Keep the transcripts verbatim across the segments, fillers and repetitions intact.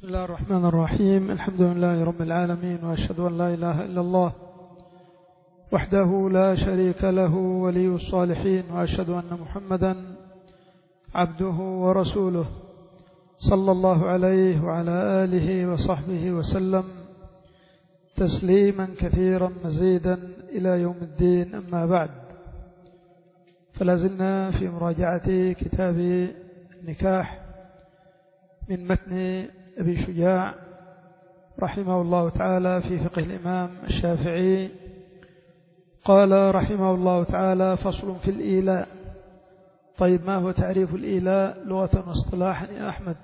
بسم الله الرحمن الرحيم. الحمد لله رب العالمين، وأشهد أن لا إله إلا الله وحده لا شريك له ولي الصالحين، وأشهد أن محمدا عبده ورسوله صلى الله عليه وعلى آله وصحبه وسلم تسليما كثيرا مزيدا إلى يوم الدين. أما بعد، فلازلنا في مراجعة كتاب النكاح من متن أبي شجاع رحمه الله تعالى في فقه الإمام الشافعي. قال رحمه الله تعالى: فصل في الإيلاء. طيب، ما هو تعريف الإيلاء لغة واصطلاحا يا أحمد؟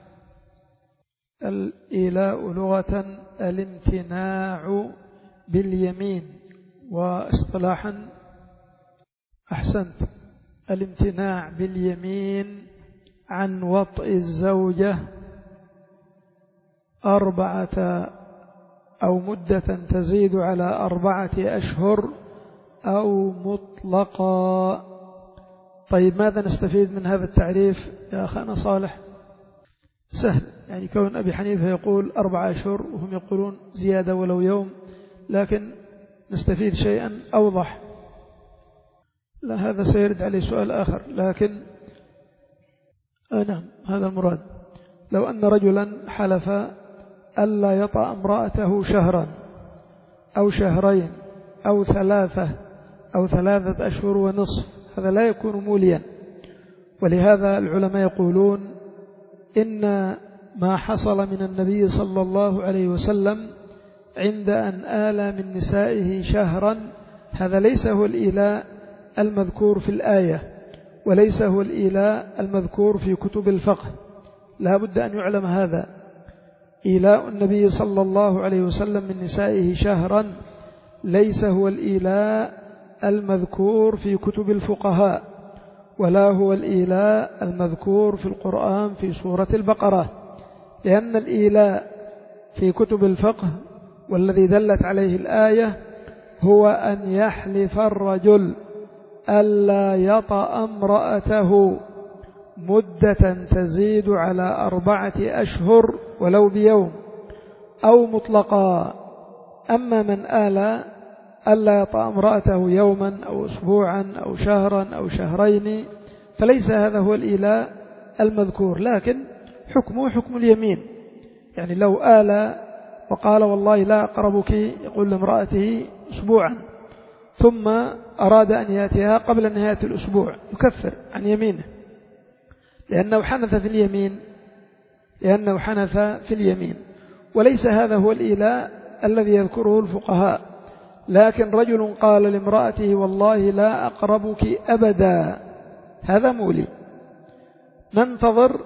الإيلاء لغة الامتناع باليمين، واصطلاحا أحسنت الامتناع باليمين عن وطئ الزوجة أربعة أو مدة تزيد على أربعة أشهر أو مطلقا. طيب، ماذا نستفيد من هذا التعريف يا أخانا صالح؟ سهل، يعني كون أبي حنيفة يقول أربعة أشهر وهم يقولون زيادة ولو يوم، لكن نستفيد شيئا أوضح. لا، هذا سيرد عليه سؤال آخر، لكن آه نعم، هذا المراد. لو أن رجلا حلف ألا يطأ امرأته شهرا أو شهرين أو ثلاثة أو ثلاثة أشهر ونصف، هذا لا يكون موليا. ولهذا العلماء يقولون إن ما حصل من النبي صلى الله عليه وسلم عند أن آل من نسائه شهرا، هذا ليس هو الإيلاء المذكور في الآية، وليس هو الإيلاء المذكور في كتب الفقه. لا بد أن يعلم هذا. إيلاء النبي صلى الله عليه وسلم من نسائه شهرا ليس هو الإيلاء المذكور في كتب الفقهاء، ولا هو الإيلاء المذكور في القرآن في سورة البقرة. لأن الإيلاء في كتب الفقه والذي دلت عليه الآية هو أن يحلف الرجل ألا يطأ امرأته مدة تزيد على أربعة أشهر ولو بيوم أو مطلقا. أما من آل ألا يطأ امرأته يوما أو أسبوعا أو شهرا أو شهرين فليس هذا هو الإيلاء المذكور، لكن حكمه حكم اليمين. يعني لو آل وقال والله لا أقربك، يقول لامرأته أسبوعا، ثم أراد أن يأتيها قبل نهاية الأسبوع، يكفر عن يمينه لأنه حنث في اليمين لأنه حنث في اليمين وليس هذا هو الإيلاء الذي يذكره الفقهاء. لكن رجل قال لامرأته والله لا أقربك أبدا، هذا مولي، ننتظر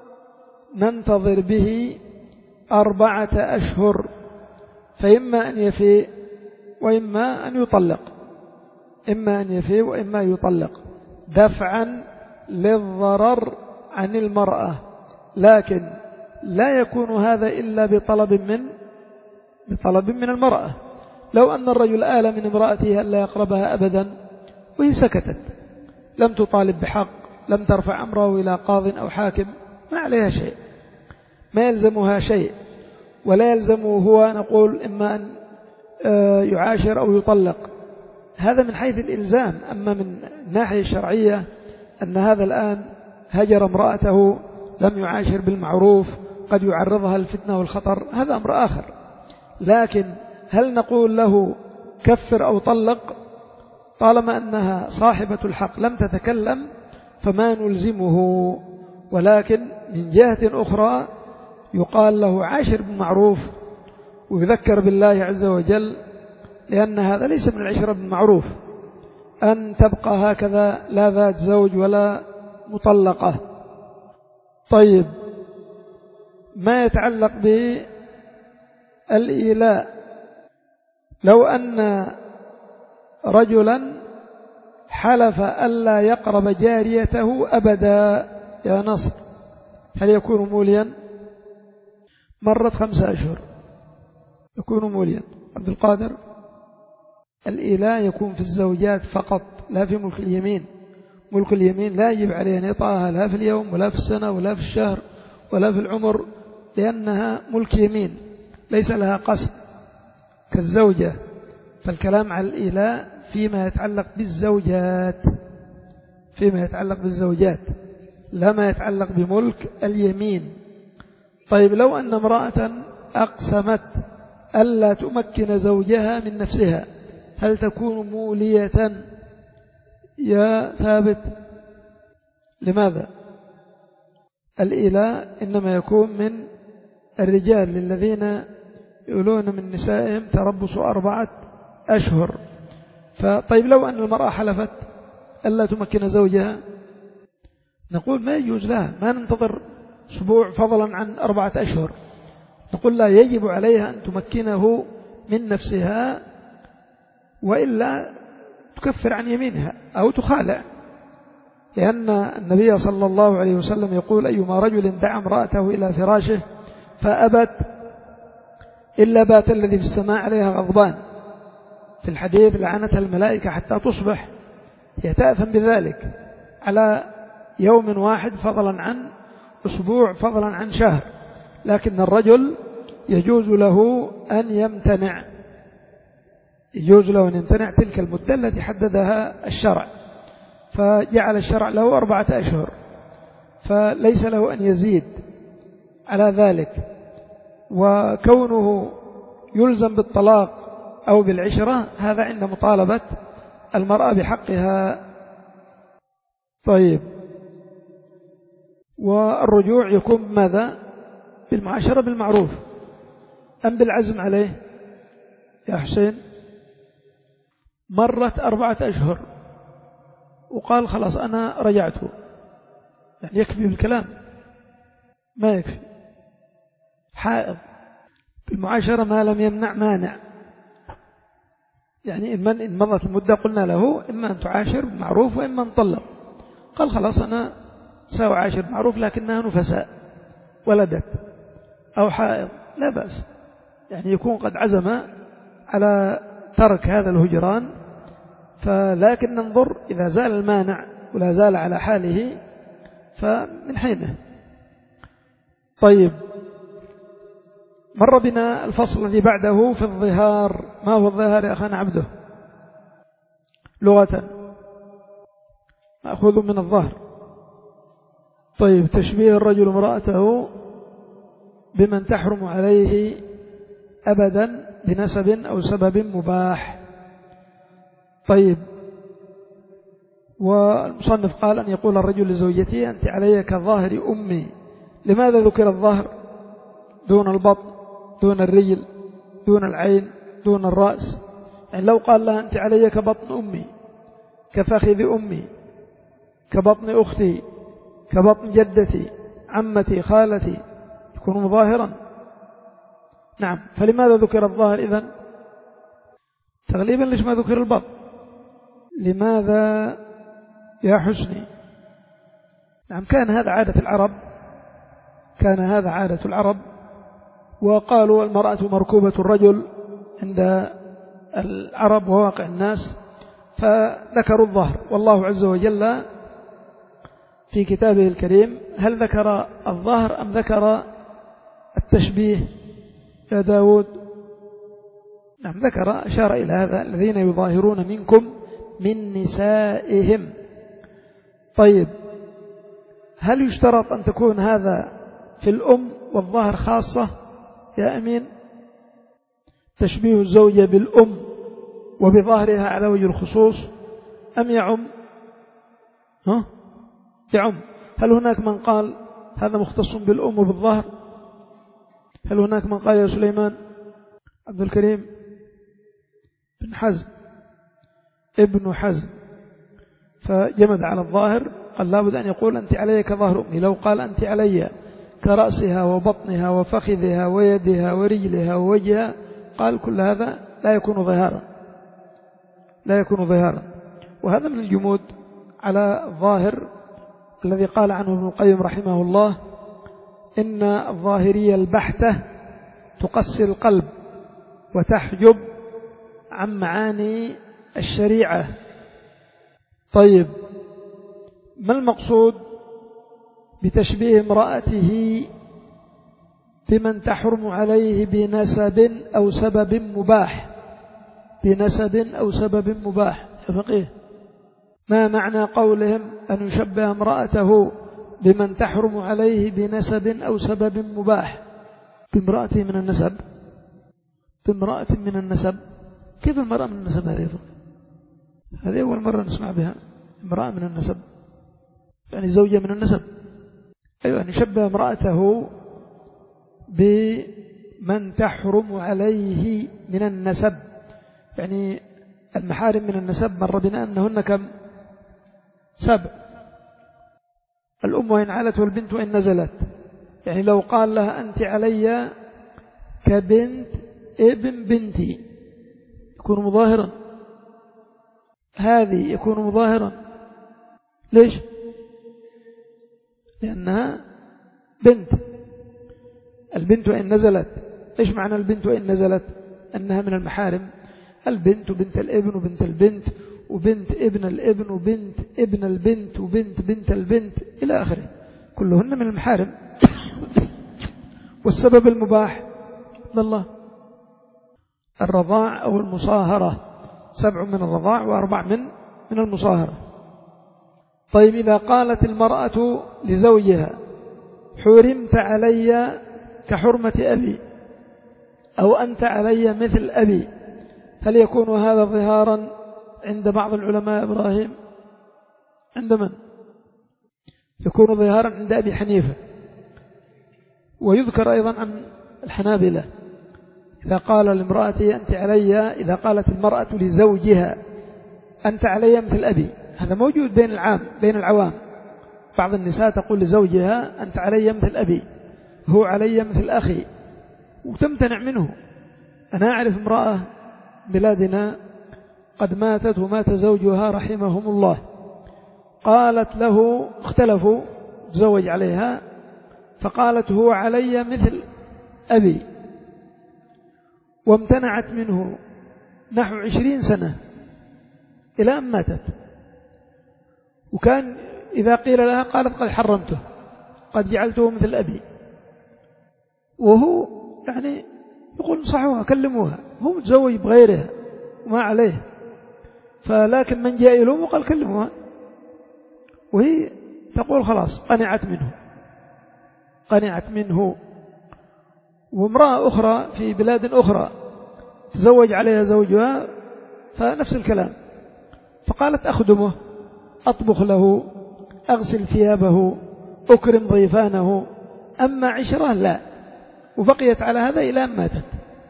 ننتظر به أربعة أشهر، فإما أن يفيء وإما أن يطلق، إما أن يفيء وإما يطلق دفعا للضرر عن المرأة. لكن لا يكون هذا إلا بطلب من بطلب من المرأة. لو أن الرجل آل من امرأته ألا يقربها أبدا وهي سكتت، لم تطالب بحق، لم ترفع أمره إلى قاض أو حاكم، ما عليها شيء، ما يلزمها شيء، ولا يلزمه هو نقول إما أن يعاشر أو يطلق، هذا من حيث الإلزام. أما من الناحية الشرعية أن هذا الآن هجر امرأته، لم يعاشر بالمعروف، قد يعرضها الفتنة والخطر، هذا أمر آخر. لكن هل نقول له كفر أو طلق؟ طالما أنها صاحبة الحق لم تتكلم فما نلزمه. ولكن من جهة أخرى يقال له عاشر بالمعروف ويذكر بالله عز وجل، لأن هذا ليس من العشرة بالمعروف أن تبقى هكذا لا ذات زوج ولا مطلقة. طيب، ما يتعلق بالإيلاء، لو أن رجلا حلف ألا يقرب جاريته أبدا يا نصر، هل يكون موليا؟ مرت خمسة أشهر يكون موليا. عبد القادر، الإيلاء يكون في الزوجات فقط، لا في ملك اليمين. ملك اليمين لا يجب عليه أن يطأها لا في اليوم ولا في السنة ولا في الشهر ولا في العمر لأنها ملك يمين ليس لها قسم كالزوجة، فالكلام على الإيلاء فيما يتعلق بالزوجات فيما يتعلق بالزوجات لا ما يتعلق بملك اليمين. طيب لو أن امرأة أقسمت ألا تمكن زوجها من نفسها هل تكون مولية يا ثابت؟ لماذا؟ الإيلاء إنما يكون من الرجال الذين يقولون من نسائهم تربص أربعة أشهر. فطيب لو أن المرأة حلفت ألا تمكن زوجها نقول ما يجوز لها، ما ننتظر أسبوع فضلا عن أربعة أشهر، نقول لا يجب عليها أن تمكنه من نفسها وإلا تكفر عن يمينها أو تخالع، لأن النبي صلى الله عليه وسلم يقول أيما رجل دعا امرأته إلى فراشه فأبت إلا بات الذي في السماء عليها غضبان، في الحديث لعنتها الملائكة حتى تصبح، يتأثم بذلك على يوم واحد فضلا عن أسبوع فضلا عن شهر. لكن الرجل يجوز له أن يمتنع يجوز له أن يمتنع تلك المدة التي حددها الشرع، فجعل الشرع له أربعة أشهر، فليس له أن يزيد على ذلك. وكونه يلزم بالطلاق أو بالعشرة هذا عند مطالبة المرأة بحقها. طيب والرجوع يكون ماذا؟ بالمعاشرة بالمعروف أم بالعزم عليه يا حسين؟ مرت أربعة أشهر وقال خلاص أنا رجعته، يعني يكفي بالكلام؟ ما يكفي. حائض بالمعاشرة ما لم يمنع مانع، يعني إن مضت المدة قلنا له إما أن تعاشر بالمعروف وإما أن طلق، قال خلاص أنا سأعاشر بالمعروف لكنها نفساء ولدت أو حائض لا بأس، يعني يكون قد عزم على ترك هذا الهجران. فلكن ننظر إذا زال المانع ولا زال على حاله فمن حينه. طيب مر بنا الفصل الذي بعده في الظهار. ما هو الظهار يا أخانا عبده؟ لغة مأخوذ من الظهر. طيب تشبيه الرجل امرأته بمن تحرم عليه أبدا بنسب أو سبب مباح. طيب والمصنف قال أن يقول الرجل لزوجته أنت علي كظاهر أمي. لماذا ذكر الظهر دون البطن دون الرجل دون العين دون الرأس؟ يعني لو قال لها أنت علي كبطن أمي كفخذ أمي كبطن أختي كبطن جدتي عمتي خالتي يكون مظاهرا. نعم، فلماذا ذكر الظاهر إذن؟ تغليبا ليش ما ذكر البطن؟ لماذا يا حسني؟ نعم كان هذا عادة العرب كان هذا عادة العرب وقالوا المرأة مركوبة الرجل عند العرب وواقع الناس فذكروا الظهر. والله عز وجل في كتابه الكريم هل ذكر الظهر أم ذكر التشبيه يا داود؟ نعم ذكر، أشار إلى هذا الذين يظاهرون منكم من نسائهم. طيب هل يشترط أن تكون هذا في الأم والظهر خاصة يا أمين؟ تشبيه الزوجة بالأم وبظهرها على وجه الخصوص أم يعم؟ ها؟ يعم. هل هناك من قال هذا مختص بالأم وبالظهر؟ هل هناك من قال يا سليمان عبد الكريم بن حزم ابن حزم فجمد على الظاهر قال لابد أن يقول أنت علي كظهر أمي. لو قال أنت علي كرأسها وبطنها وفخذها ويدها ورجلها ووجهها قال كل هذا لا يكون ظهارا لا يكون ظهارا. وهذا من الجمود على الظاهر الذي قال عنه ابن القيم رحمه الله إن الظاهرية البحتة تقسي القلب وتحجب عن معاني الشريعة. طيب ما المقصود بتشبيه امرأته بمن تحرم عليه بنسب أو سبب مباح. بنسب أو سبب مباح يا فقيه، ما معنى قولهم أن يشبه امرأته بمن تحرم عليه بنسب أو سبب مباح؟ بامرأته من النسب؟ بامرأة من النسب؟ كيف المرأة من النسب هذه؟ هذه أول مرة نسمع بها، امرأة من النسب يعني زوجة من النسب. أيوة، أن يشبه امرأته بمن تحرم عليه من النسب، يعني المحارم من النسب مر بنا أنهن كم؟ سبع. الأم وإن علت والبنت وإن نزلت، يعني لو قال لها أنت علي كبنت ابن بنتي يكون مظاهرا، هذه يكون مظاهرا. ليش؟ لأنها بنت. البنت وإن نزلت، إيش معنى البنت وإن نزلت؟ أنها من المحارم. البنت وبنت الابن وبنت البنت وبنت ابن الابن وبنت ابن البنت وبنت بنت البنت إلى آخره، كلهن من المحارم. والسبب المباح من الله الرضاع أو المصاهرة، سبع من الرضاع وأربع من من المصاهرة. طيب إذا قالت المرأة لزوجها حرمت علي كحرمة أبي أو أنت علي مثل أبي، هل يكون هذا ظهارا عند بعض العلماء إبراهيم؟ عند من؟ يكون ظهارا عند أبي حنيفة، ويذكر أيضا عن الحنابلة. إذا قال لامرأته أنت علي، إذا قالت المرأة لزوجها أنت علي مثل أبي، هذا موجود بين العام بين العوام. بعض النساء تقول لزوجها أنت علي مثل أبي، هو علي مثل أخي، وتمتنع منه. أنا أعرف امرأة بلادنا قد ماتت ومات زوجها رحمهم الله، قالت له اختلفوا تزوج عليها، فقالت هو علي مثل أبي، وامتنعت منه نحو عشرين سنة إلى أن ماتت. وكان إذا قيل لها قالت قد حرمته، قد جعلته مثل أبي، وهو يعني يقول صحوها كلموها، هو متزوج بغيرها وما عليه، فلكن من جاء يلوم وقال كلموها، وهي تقول خلاص قنعت منه قنعت منه. وامرأة أخرى في بلاد أخرى تزوج عليها زوجها فنفس الكلام، فقالت أخدمه، أطبخ له، أغسل ثيابه، أكرم ضيفانه، أما عشرة لا. وبقيت على هذا إلى أن ماتت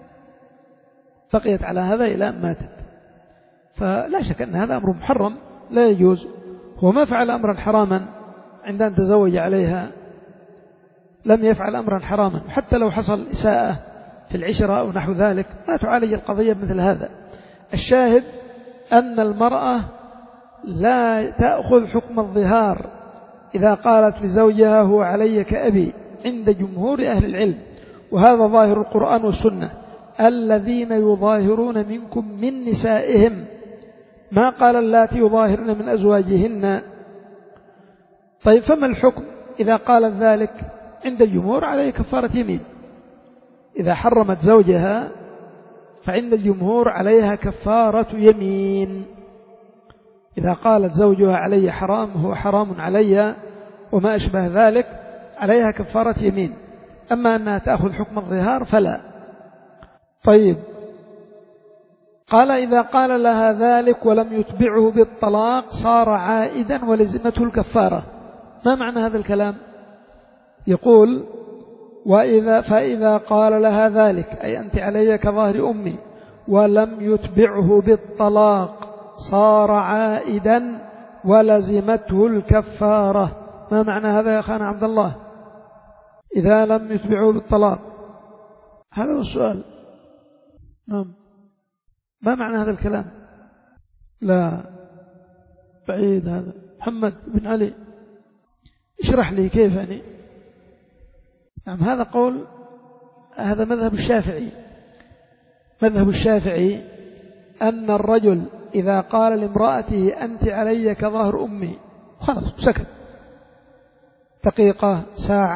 بقيت على هذا إلى أن ماتت. فلا شك أن هذا أمر محرم لا يجوز. هو ما فعل أمرا حراما عند أن تزوج عليها، لم يفعل أمرا حراما، حتى لو حصل إساءة في العشرة أو نحو ذلك ما تعالج القضية مثل هذا. الشاهد أن المرأة لا تأخذ حكم الظهار إذا قالت لزوجها هو علي كأبي عند جمهور أهل العلم، وهذا ظاهر القرآن والسنة. الذين يظاهرون منكم من نسائهم، ما قال اللاتي يظاهرن من أزواجهن. طيب فما الحكم إذا قالت ذلك؟ عند الجمهور عليه كفارة يمين. إذا حرمت زوجها فعند الجمهور عليها كفارة يمين. إذا قالت زوجها علي حرام، هو حرام علي وما أشبه ذلك، عليها كفارة يمين. أما أنها تأخذ حكم الظهار فلا. طيب قال إذا قال لها ذلك ولم يتبعه بالطلاق صار عائدا ولزمته الكفارة. ما معنى هذا الكلام؟ يقول وإذا فإذا قال لها ذلك أي أنت علي كظهر أمي ولم يتبعه بالطلاق صار عائدا ولزمته الكفارة. ما معنى هذا يا أخانا عبد الله؟ إذا لم يتبعه بالطلاق، هذا هو السؤال. نعم، ما معنى هذا الكلام؟ لا بعيد هذا. محمد بن علي اشرح لي كيف يعني. نعم هذا قول، هذا مذهب الشافعي. مذهب الشافعي أن الرجل إذا قال لامرأته أنت علي كظهر أمي خلاص سكت، دقيقة ساعة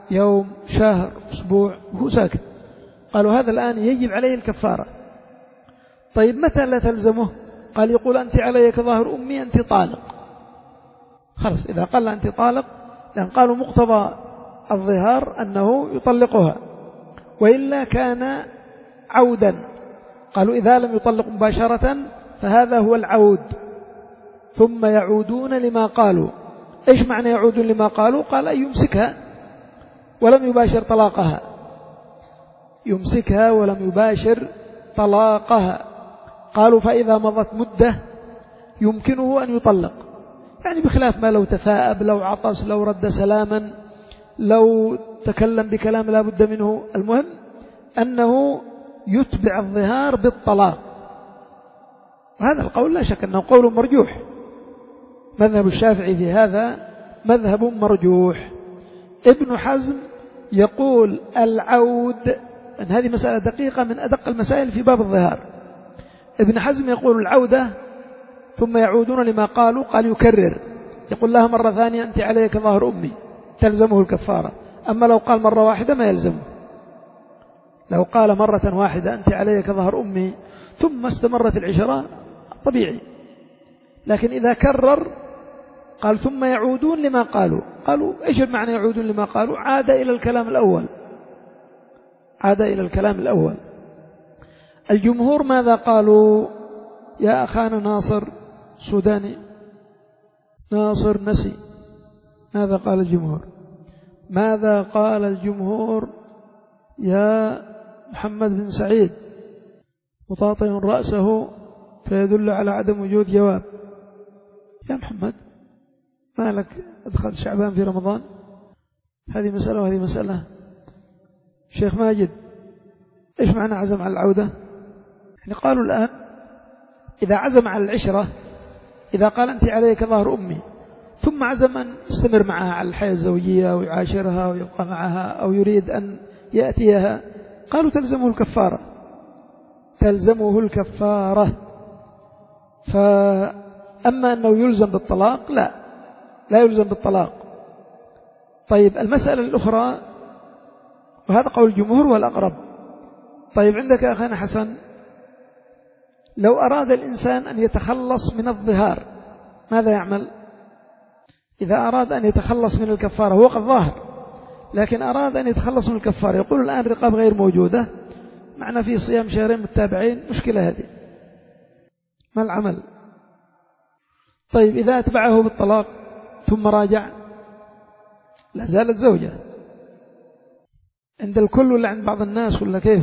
يوم، شهر، أسبوع وهو ساكت. قالوا هذا الآن يجب عليه الكفارة. طيب متى لا تلزمه؟ قال يقول أنت علي كظاهر أمي، أنت طالق. خلاص إذا قال أنت طالق، لأن قالوا مقتضى الظهار أنه يطلقها، وإلا كان عودا. قالوا إذا لم يطلق مباشرة فهذا هو العود، ثم يعودون لما قالوا. إيش معنى يعودون لما قالوا؟ قال أن يمسكها ولم يباشر طلاقها، يمسكها ولم يباشر طلاقها. قالوا فإذا مضت مدة يمكنه أن يطلق، يعني بخلاف ما لو تثاءب، لو عطس، لو رد سلاما، لو تكلم بكلام لا بد منه. المهم أنه يتبع الظهار بالطلاق. هذا القول لا شك أنه قول مرجوح، مذهب الشافعي في هذا مذهب مرجوح. ابن حزم يقول العود، أن هذه مسألة دقيقة من أدق المسائل في باب الظهار. ابن حزم يقول العودة ثم يعودون لما قالوا، قال يكرر، يقول لها مرة ثانية أنت علي كظاهر أمي، تلزمه الكفارة. أما لو قال مرة واحدة ما يلزمه. لو قال مرة واحدة أنت علي كظهر أمي ثم استمرت العشرة طبيعي. لكن إذا كرر قال ثم يعودون لما قالوا، قالوا إيش معنى يعودون لما قالوا؟ عاد إلى الكلام الأول، عاد إلى الكلام الأول. الجمهور ماذا قالوا يا أخانا ناصر سوداني؟ ناصر نسي. ماذا قال الجمهور؟ ماذا قال الجمهور يا محمد بن سعيد؟ مطاطئ رأسه فيدل على عدم وجود جواب. يا محمد ما لك أدخل شعبان في رمضان؟ هذه مسألة وهذه مسألة. شيخ ماجد إيش معنى عزم على العودة؟ يعني قالوا الآن إذا عزم على العشرة، إذا قال أنت علي كظهر أمي ثم عزم أن يستمر معها على الحياة الزوجية ويعاشرها ويبقى معها أو يريد أن يأتيها، قالوا تلزمه الكفارة، تلزمه الكفارة. فأما أنه يلزم بالطلاق لا، لا يلزم بالطلاق. طيب المسألة الأخرى، وهذا قول الجمهور والأقرب. طيب عندك يا أخانا حسن، لو أراد الإنسان أن يتخلص من الظهار ماذا يعمل؟ إذا أراد أن يتخلص من الكفارة، هو قد ظاهر لكن أراد أن يتخلص من الكفارة، يقول الآن رقاب غير موجودة، معنا في صيام شهرين متابعين، مشكلة هذه، ما العمل؟ طيب إذا أتبعه بالطلاق ثم راجع لا زالت زوجة عند الكل ولا عند بعض الناس ولا كيف؟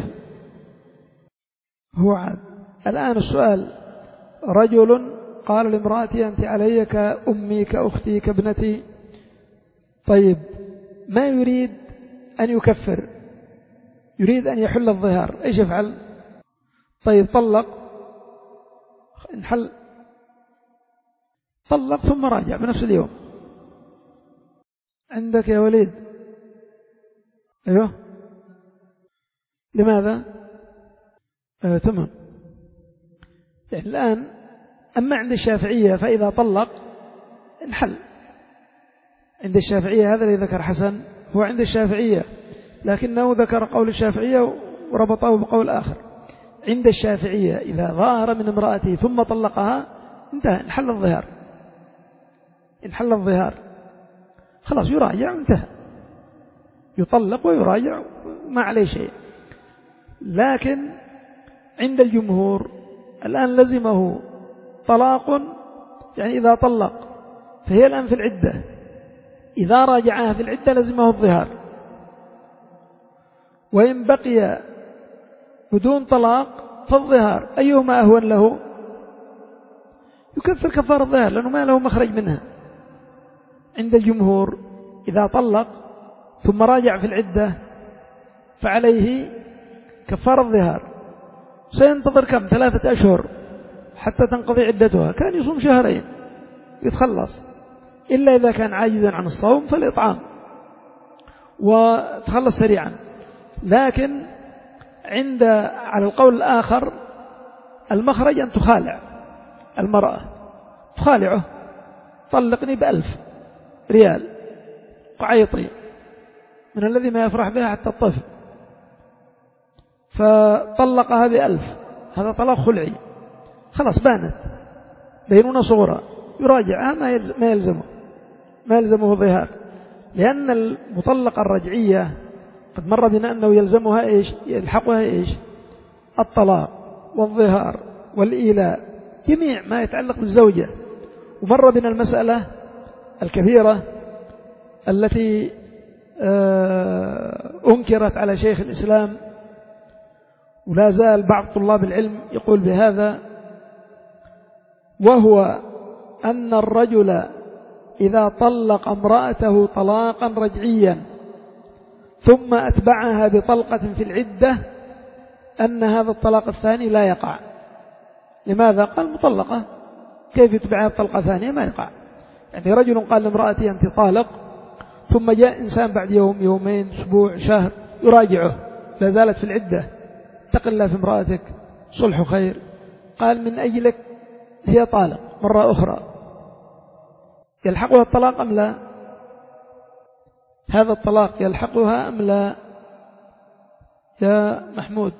هو عاد. الآن السؤال، رجل قال لامرأتي أنت علي كأمي كأختي كابنتي، طيب ما يريد أن يكفر، يريد أن يحل الظهار، إيش يفعل؟ طيب طلق، انحل، طلق ثم راجع بنفس اليوم. عندك يا وليد؟ أيوه، لماذا؟ أيوه تمام. يعني الآن أما عند الشافعية فإذا طلق انحل، عند الشافعية هذا الذي ذكر حسن هو عند الشافعية، لكنه ذكر قول الشافعية وربطه بقول آخر. عند الشافعية إذا ظاهر من امرأته ثم طلقها انتهى، انحل الظهار، انحل الظهار خلاص، يراجع وانتهى، يطلق ويراجع ما عليه شيء. لكن عند الجمهور الآن لزمه طلاق، يعني إذا طلق فهي الآن في العدة، إذا راجعها في العدة لزمه الظهار، وإن بقي بدون طلاق فالظهار، أيهما أهون له؟ يكفر كفار الظهار لأنه ما له مخرج منها. عند الجمهور إذا طلق ثم راجع في العدة فعليه كفار الظهار، سينتظر كم؟ ثلاثة أشهر حتى تنقضي عدتها، كان يصوم شهرين يتخلص، إلا إذا كان عاجزا عن الصوم فالإطعام وتخلص سريعا. لكن عند على القول الآخر المخرج أن تخالع المرأة، تخالعه، طلقني بألف ريال وعيطي، من الذي ما يفرح بها حتى الطفل، فطلقها بألف، هذا طلاق خلعي، خلاص بانت بينونة صغرى، يراجعها ما يلزم ما يلزمه ما يلزمه ظهار، لأن المطلقة الرجعية قد مر بنا أنه يلزمها إيش؟ يلحقها إيش؟ الطلاق والظهار والإيلاء، جميع ما يتعلق بالزوجة. ومر بنا المسألة الكبيرة التي أنكرت على شيخ الإسلام، ولا زال بعض طلاب العلم يقول بهذا، وهو أن الرجل إذا طلق امرأته طلاقا رجعيا ثم أتبعها بطلقة في العدة أن هذا الطلاق الثاني لا يقع. لماذا؟ قال مطلقة، كيف يتبعها بطلقة ثانية؟ ما يقع. يعني رجل قال لامرأتي أنت طالق، ثم جاء إنسان بعد يوم يومين أسبوع شهر يراجعه، لا زالت في العدة، اتق الله في امرأتك، صلح خير، قال من أجلك هي طالق مرة أخرى، يلحقها الطلاق أم لا؟ هذا الطلاق يلحقها أم لا يا محمود؟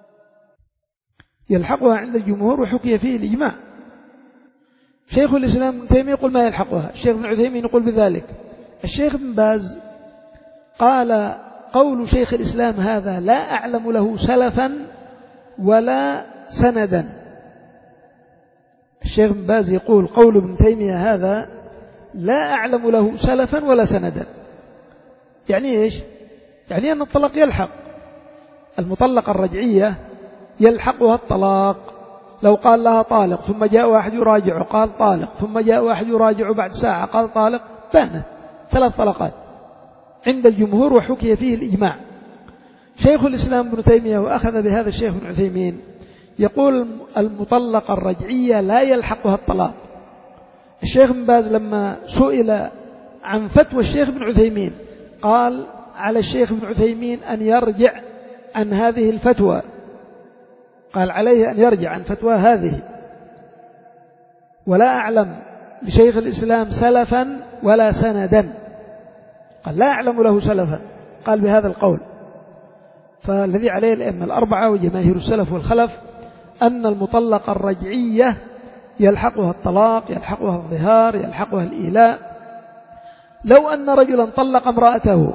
يلحقها عند الجمهور، وحكي فيه الإجماع. شيخ الإسلام ابن تيمية يقول ما يلحقها، الشيخ ابن عثيمين يقول بذلك، الشيخ ابن باز قال قول شيخ الإسلام هذا لا أعلم له سلفا ولا سندا. الشيخ ابن باز يقول قول ابن تيمية هذا لا أعلم له سلفا ولا سندا. يعني إيش؟ يعني أن الطلاق يلحق المطلقة الرجعية، يلحقها الطلاق. لو قال لها طالق ثم جاء واحد يراجعه قال طالق، ثم جاء واحد يراجعه بعد ساعة قال طالق، بانت ثلاث طلقات عند الجمهور، وحكي فيه الإجماع. شيخ الإسلام ابن تيمية وأخذ بهذا الشيخ ابن عثيمين يقول المطلقة الرجعية لا يلحقها الطلاق. الشيخ ابن باز لما سئل عن فتوى الشيخ ابن عثيمين قال على الشيخ ابن عثيمين أن يرجع عن هذه الفتوى، قال عليه أن يرجع عن فتوى هذه، ولا أعلم لشيخ الإسلام سلفا ولا سندا، قال لا أعلم له سلفا، قال بهذا القول. فالذي عليه الأئمة الأربعة وجماهير السلف والخلف أن المطلقة الرجعية يلحقها الطلاق، يلحقها الظهار، يلحقها الإيلاء. لو أن رجلا طلق امرأته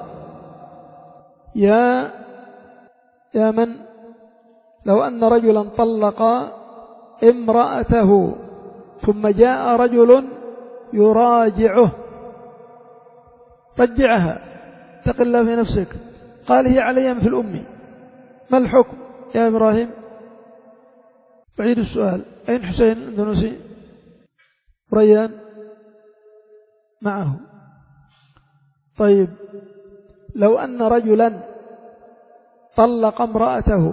يا يا من لو أن رجلا طلق امرأته ثم جاء رجل يراجعه، رجعها، اتق الله في نفسك، قال هي علي مثل أمي، ما الحكم يا إبراهيم؟ بعيد السؤال. أين حسين الأندونسي؟ ريان معه. طيب لو أن رجلا طلق امرأته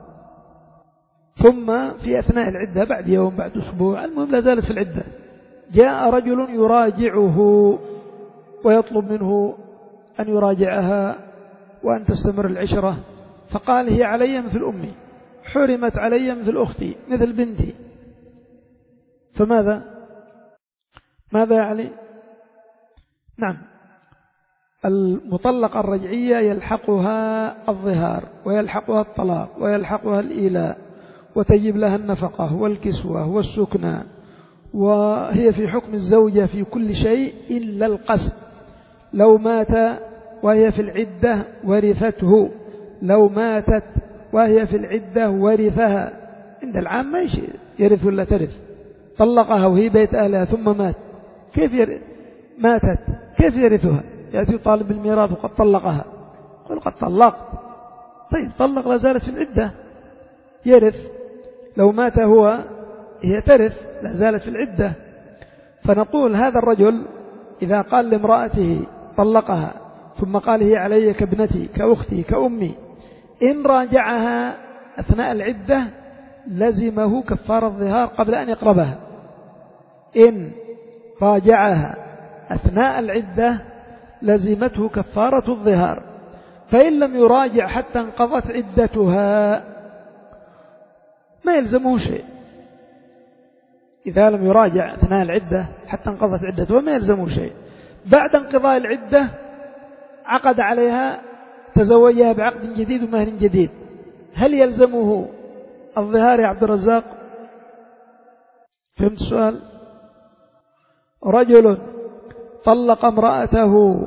ثم في أثناء العدة بعد يوم بعد أسبوع، المهم لا زالت في العدة، جاء رجل يراجعه ويطلب منه أن يراجعها وأن تستمر العشرة، فقال هي علي مثل أمي، حرمت علي مثل أختي مثل بنتي، فماذا ماذا يعني؟ نعم، المطلقة الرجعية يلحقها الظهار ويلحقها الطلاق ويلحقها الإيلاء، وتجب لها النفقة والكسوة والسكنى، وهي في حكم الزوجة في كل شيء إلا القسم. لو مات وهي في العدة ورثته، لو ماتت وهي في العدة ورثها. عند العامة يرث ولا ترث؟ طلقها وهي بيت أهلها ثم مات، كيف يرث؟ ماتت كيف يرثها؟ يأتي طالب الميراث وقد طلقها، يقول قد طلقت، طيب طلق لا زالت في العدة، يرث. لو مات هو هي ترث، لا زالت في العدة. فنقول هذا الرجل إذا قال لامرأته طلقها ثم قال هي علي كابنتي كأختي كأمي، إن راجعها أثناء العدة لزمه كفارة الظهار قبل أن يقربها. إن راجعها أثناء العدة لزمته كفارة الظهار، فإن لم يراجع حتى انقضت عدتها ما يلزمه شيء. إذا لم يراجع أثناء العدة حتى انقضت عدتها ما يلزمه شيء. بعد انقضاء العدة عقد عليها تزوجها بعقد جديد ومهر جديد، هل يلزمه الظهار يا عبد الرزاق؟ فهمت السؤال؟ رجل طلق امرأته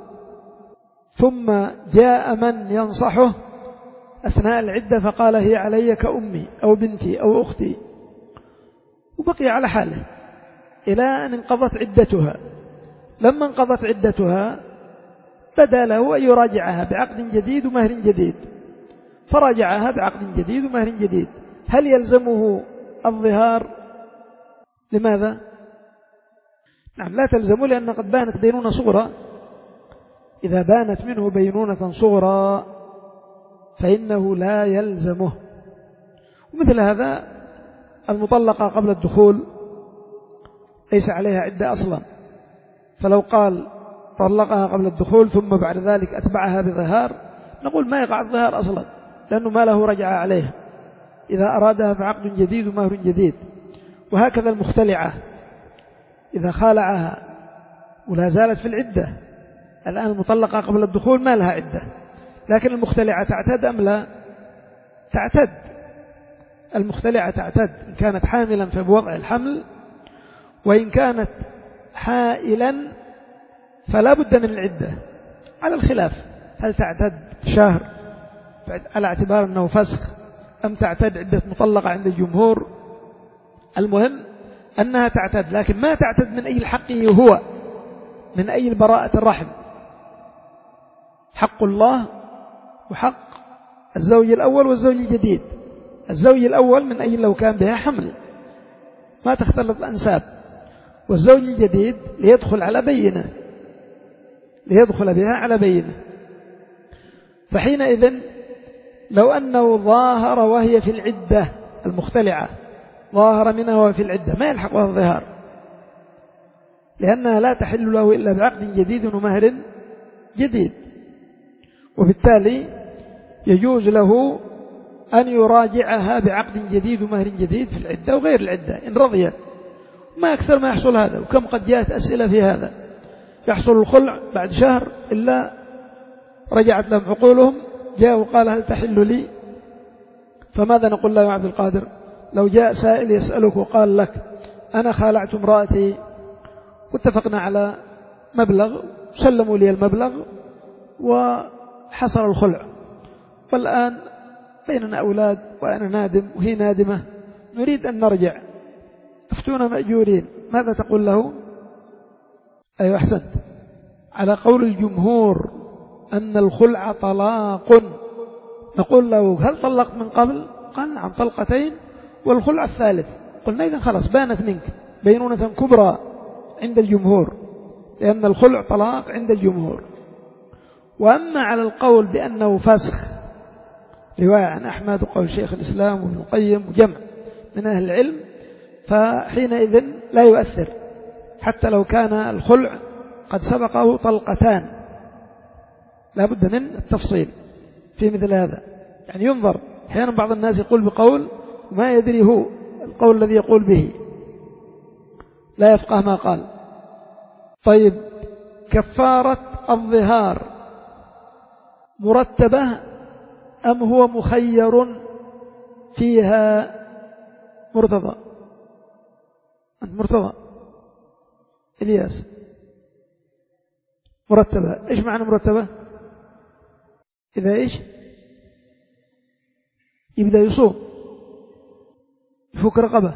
ثم جاء من ينصحه أثناء العدة فقال هي علي كأمي أو بنتي أو أختي، وبقي على حاله إلى أن انقضت عدتها. لما انقضت عدتها بدا له أن يراجعها بعقد جديد ومهر جديد، فراجعها بعقد جديد ومهر جديد، هل يلزمه الظهار؟ لماذا؟ نعم لا تلزمه، لأن قد بانت بينونة صغرى. إذا بانت منه بينونة صغرى فإنه لا يلزمه. ومثل هذا المطلقة قبل الدخول ليس عليها عدة أصلا، فلو قال طلقها قبل الدخول ثم بعد ذلك أتبعها بظهار نقول ما يقع الظهار أصلا، لأنه ما له رجعة عليها إذا أرادها بعقد جديد ومهر جديد. وهكذا المختلعة إذا خالعها ولا زالت في العدة، الآن المطلقة قبل الدخول ما لها عدة، لكن المختلعة تعتد أم لا؟ تعتد. المختلعة تعتد إن كانت حاملا فبوضع الحمل، وإن كانت حائلا فلا بد من العدة على الخلاف، هل تعتد شهر على اعتبار أنه فسخ أم تعتد عدة مطلقة عند الجمهور. المهم أنها تعتد، لكن ما تعتد من أي حقه هو، من أي براءة الرحم، حق الله وحق الزوج الأول والزوج الجديد. الزوج الأول من أي لو كان بها حمل ما تختلط الأنساب، والزوج الجديد ليدخل على بينة، ليدخل بها على بينة. فحينئذ لو أنه ظاهر وهي في العدة، المختلعة ظاهر منها وهي في العدة، ما يلحقها الظهار، لأنها لا تحل له إلا بعقد جديد ومهر جديد، وبالتالي يجوز له أن يراجعها بعقد جديد ومهر جديد في العدة وغير العدة إن رضيت. ما أكثر ما يحصل هذا، وكم قد جاءت أسئلة في هذا، يحصل الخلع بعد شهر إلا رجعت لهم عقولهم، جاء وقال هل تحل لي؟ فماذا نقول له يا عبد القادر؟ لو جاء سائل يسألك وقال لك أنا خالعت امرأتي واتفقنا على مبلغ، سلموا لي المبلغ وحصل الخلع، والآن بيننا أولاد وأنا نادم وهي نادمة، نريد أن نرجع، أفتونا مأجورين، ماذا تقول له؟ أيوة أحسنت، على قول الجمهور أن الخلع طلاق، نقول له هل طلقت من قبل؟ قال نعم طلقتين والخلع الثالث. قلنا إذن خلاص بانت منك بينونة كبرى عند الجمهور، لأن الخلع طلاق عند الجمهور. وأما على القول بأنه فسخ، رواية عن أحمد وقول شيخ الإسلام وابن القيم وجمع من أهل العلم، فحينئذ لا يؤثر حتى لو كان الخلع قد سبقه طلقتان، لا بد من التفصيل في مثل هذا. يعني ينظر، أحيانا بعض الناس يقول بقول ما يدري هو القول الذي يقول به، لا يفقه ما قال. طيب كفارة الظهار مرتبة أم هو مخير فيها؟ مرتضى، أنت مرتضى إلياس، مرتبة. إيش معنى مرتبة؟ إذا إيش يبدأ يصوم، يفك رقبة،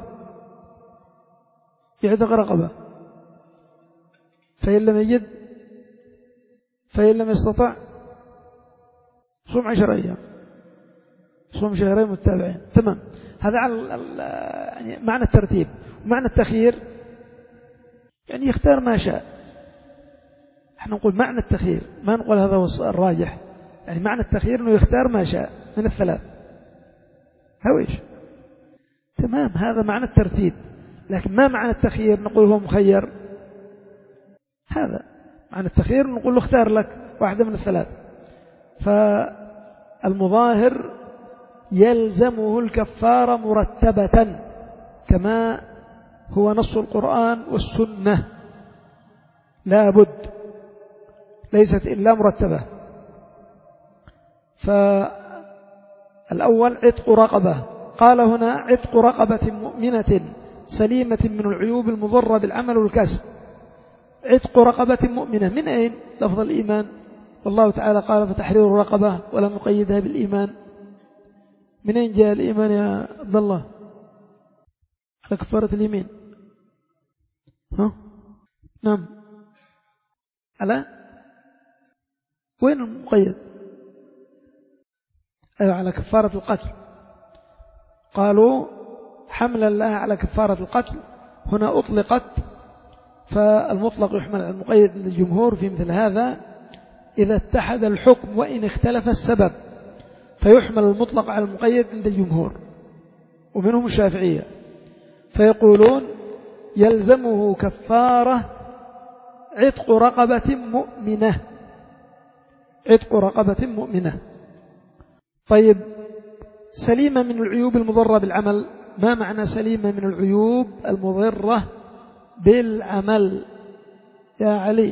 يعتق رقبة، فإن لم يجد فإن لم يستطع صوم عشر أيام، صوم شهرين متابعين. تمام، هذا على يعني معنى الترتيب. ومعنى التخيير يعني يختار ما شاء، احنا نقول معنى التخيير، ما نقول هذا هو الراجح، يعني معنى التخيير انه يختار ما شاء من الثلاث، هويش تمام، هذا معنى الترتيب. لكن ما معنى التخيير نقول هو مخير؟ هذا معنى التخيير، نقول له اختار لك واحدة من الثلاث. فالمظاهر يلزمه الكفارة مرتبة كما هو نص القرآن والسنة، لا بد، ليست إلا مرتبة. فالأول عتق رقبة، قال هنا عتق رقبة مؤمنة سليمة من العيوب المضرة بالعمل والكسب. عتق رقبة مؤمنة من أين؟ لفظ الإيمان، والله تعالى قال فتحرير الرقبة ولم نقيدها بالإيمان. من أين جاء الإيمان يا عبد الله؟ على كفارة اليمين. ها؟ نعم. على وين المقيد؟ أيوة على كفارة القتل. قالوا حملا لها على كفارة القتل، هنا أطلقت، فالمطلق يحمل على المقيد من الجمهور في مثل هذا إذا اتحد الحكم وإن اختلف السبب، فيحمل المطلق على المقيد عند الجمهور ومنهم الشافعية، فيقولون يلزمه كفارة عتق رقبة مؤمنة، عتق رقبة مؤمنة. طيب سليمة من العيوب المضرة بالعمل، ما معنى سليمة من العيوب المضرة بالعمل يا علي؟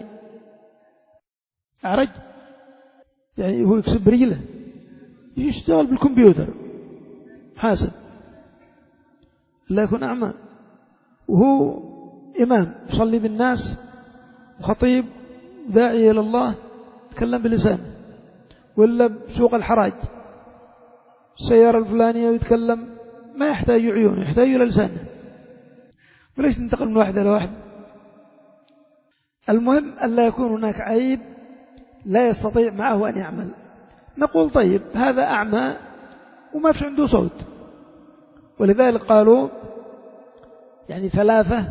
أعرج يعني هو يكسب رجله، يشتغل بالكمبيوتر حاسب، لا يكون أعمى، وهو إمام يصلي بالناس وخطيب داعي إلى الله يتكلم بلسانه، ولا بسوق الحراج السيارة الفلانية ويتكلم، ما يحتاج عيون، يحتاج إلى لسانه، وليش ننتقل من واحد إلى واحد؟ المهم ألا يكون هناك عيب لا يستطيع معه أن يعمل. نقول طيب هذا أعمى وما فيش عنده صوت، ولذلك قالوا يعني ثلاثة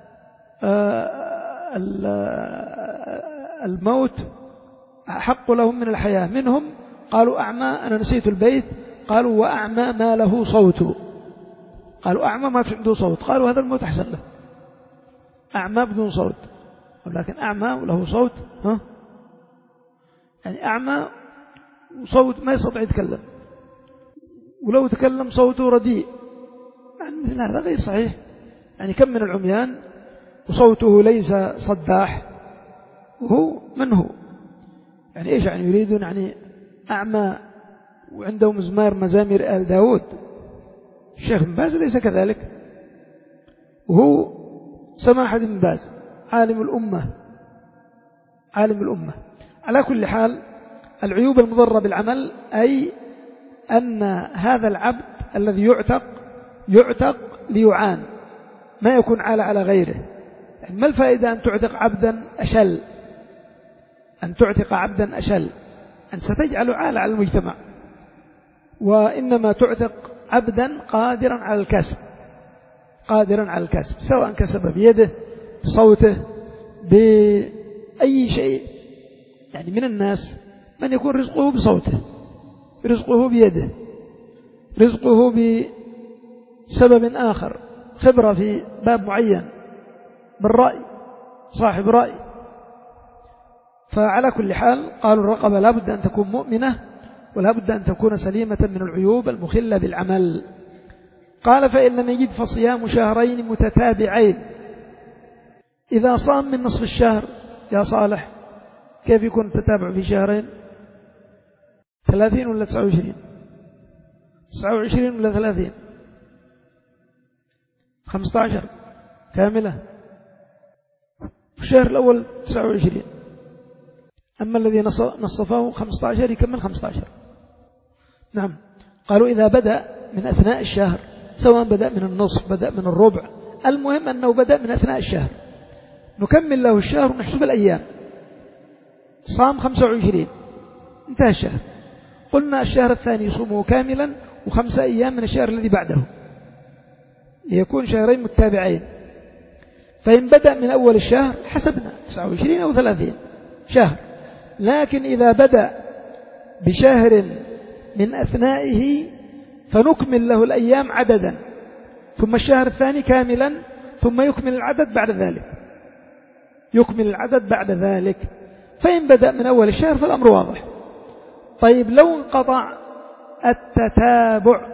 الموت أحق لهم من الحياة، منهم قالوا أعمى، أنا نسيت البيت، قالوا وأعمى ما له صوت، قالوا أعمى ما في عنده صوت، قالوا هذا الموت أحسن له، أعمى بدون صوت، ولكن أعمى وله صوت، ها يعني أعمى وصوت ما يستطيع يتكلم، ولو تكلم صوته رديء، يعني مثل هذا غير صحيح. يعني كم من العميان وصوته ليس صداح وهو من هو؟ يعني إيش يعني يريدون؟ يعني أعمى وعنده مزمار مزامير آل داود، الشيخ بن باز ليس كذلك، وهو سماحة بن باز عالم الأمة، عالم الأمة. على كل حال العيوب المضرة بالعمل أي أن هذا العبد الذي يعتق يعتق ليعان، ما يكون عالة على غيره. يعني ما الفائدة أن تعتق عبدا أشل، أن تعتق عبدا أشل، أن ستجعل عالة على المجتمع، وإنما تعتق عبدا قادرا على الكسب، قادرا على الكسب، سواء كسب بيده بصوته بأي شيء. يعني من الناس من يكون رزقه بصوته، رزقه بيده، رزقه بسبب آخر، خبرة في باب معين، بالرأي، صاحب رأي. فعلى كل حال قالوا الرقبة لا بد أن تكون مؤمنة، ولا بد أن تكون سليمة من العيوب المخلة بالعمل. قال فإن لم يجد فصيام شهرين متتابعين. إذا صام من نصف الشهر يا صالح كيف يكون التتابع في شهرين؟ ثلاثين ولا تسعة وعشرين؟ تسعة وعشرين ولا ثلاثين؟ خمسة عشر كاملة. في الشهر الأول تسعة وعشرين، أما الذي نصفه خمسة عشر يكمل خمسة عشر. نعم. قالوا إذا بدأ من أثناء الشهر، سواء بدأ من النصف بدأ من الربع، المهم أنه بدأ من أثناء الشهر، نكمل له الشهر ونحسب الأيام. صام خمسة وعشرين انتهى الشهر، قلنا الشهر الثاني يصومه كاملا وخمسة أيام من الشهر الذي بعده ليكون شهرين متتابعين. فإن بدأ من أول الشهر حسبنا تسعة وعشرين أو ثلاثين شهر. لكن إذا بدأ بشهر من أثنائه فنكمل له الأيام عددا، ثم الشهر الثاني كاملا، ثم يكمل العدد بعد ذلك، يكمل العدد بعد ذلك. فإن بدأ من أول الشهر فالأمر واضح. طيب لو انقطع التتابع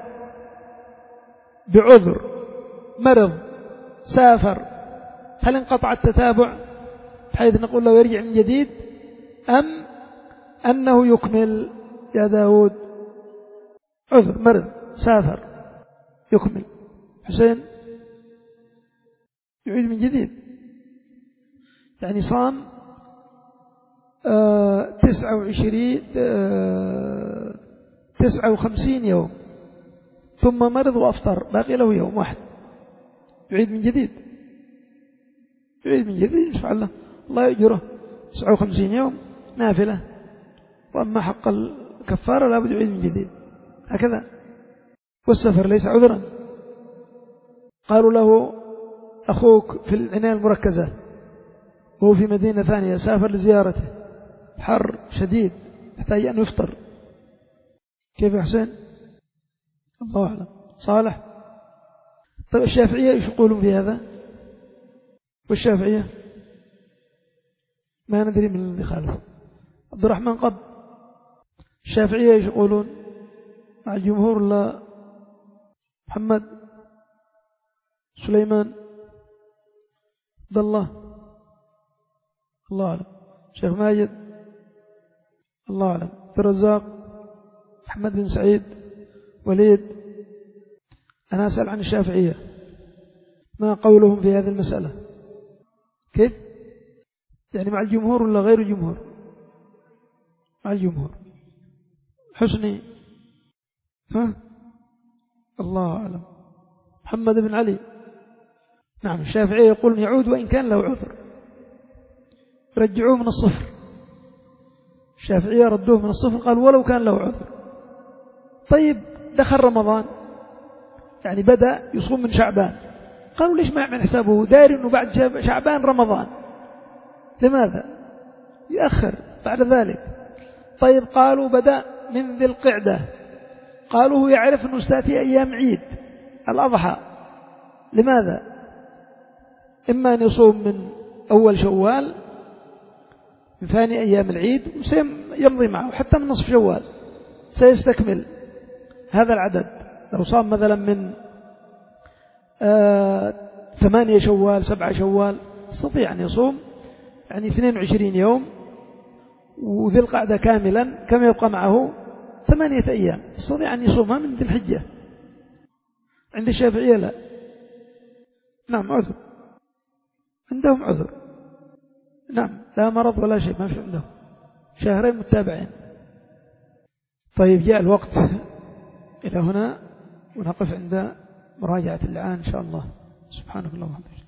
بعذر، مرض، سافر، هل انقطع التتابع بحيث نقول له يرجع من جديد، أم أنه يكمل؟ يا داود عذر مرض سافر يكمل. حسين يعيد من جديد، يعني صام آه تسعة وعشرين آه تسعة وخمسين يوم ثم مرض وأفطر، باقي له يوم واحد، يعيد من جديد يعيد من جديد يشفع له الله يأجره تسعة وخمسين يوم نافلة. وأما حق الكفارة لا بد يعيد من جديد هكذا. والسفر ليس عذرا. قالوا له أخوك في العناية المركزة وهو في مدينة ثانية سافر لزيارته، حر شديد يحتاج أن يفطر، كيف يا حسين؟ الله أعلم. صالح. طيب الشافعية ايش يقولون في هذا؟ والشافعية ما ندري من الذي خالف. عبد الرحمن قب الشافعية ايش يقولون مع الجمهور؟ لا محمد سليمان عبد الله الله أعلم. شيخ ماجد الله أعلم. في الرزاق أحمد بن سعيد وليد. أنا أسأل عن الشافعية ما قولهم في هذه المسألة؟ كيف يعني مع الجمهور ولا غير الجمهور؟ مع الجمهور. حسني ها الله أعلم. محمد بن علي نعم. الشافعية يقول يعود وإن كان له عذر، رجعوه من الصفر. الشافعية ردوه من الصفر قال ولو كان له عذر. طيب دخل رمضان يعني بدأ يصوم من شعبان، قالوا ليش ما يعمل حسابه داري أنه بعد شعبان رمضان، لماذا يأخر بعد ذلك؟ طيب قالوا بدأ من ذي القعدة، قالوا هو يعرف أنه ستأتي أيام عيد الأضحى، لماذا؟ إما أن يصوم من أول شوال من ثاني أيام العيد وسيمضي معه حتى من نصف شوال سيستكمل هذا العدد. لو صام مثلا من آه ثمانية شوال سبعة شوال يستطيع أن يصوم يعني اثنين وعشرين يوم، وذي القعدة كاملا كم يبقى معه ثمانية أيام يستطيع أن يصومها من ذي الحجة. عند الشافعية لا، نعم عذر، عندهم عذر، نعم لا مرض ولا شيء ما في عندهم، شهرين متابعين. طيب جاء الوقت إلى هنا ونقف عند مراجعة اللعان إن شاء الله. سبحانك اللهم وبحمدك.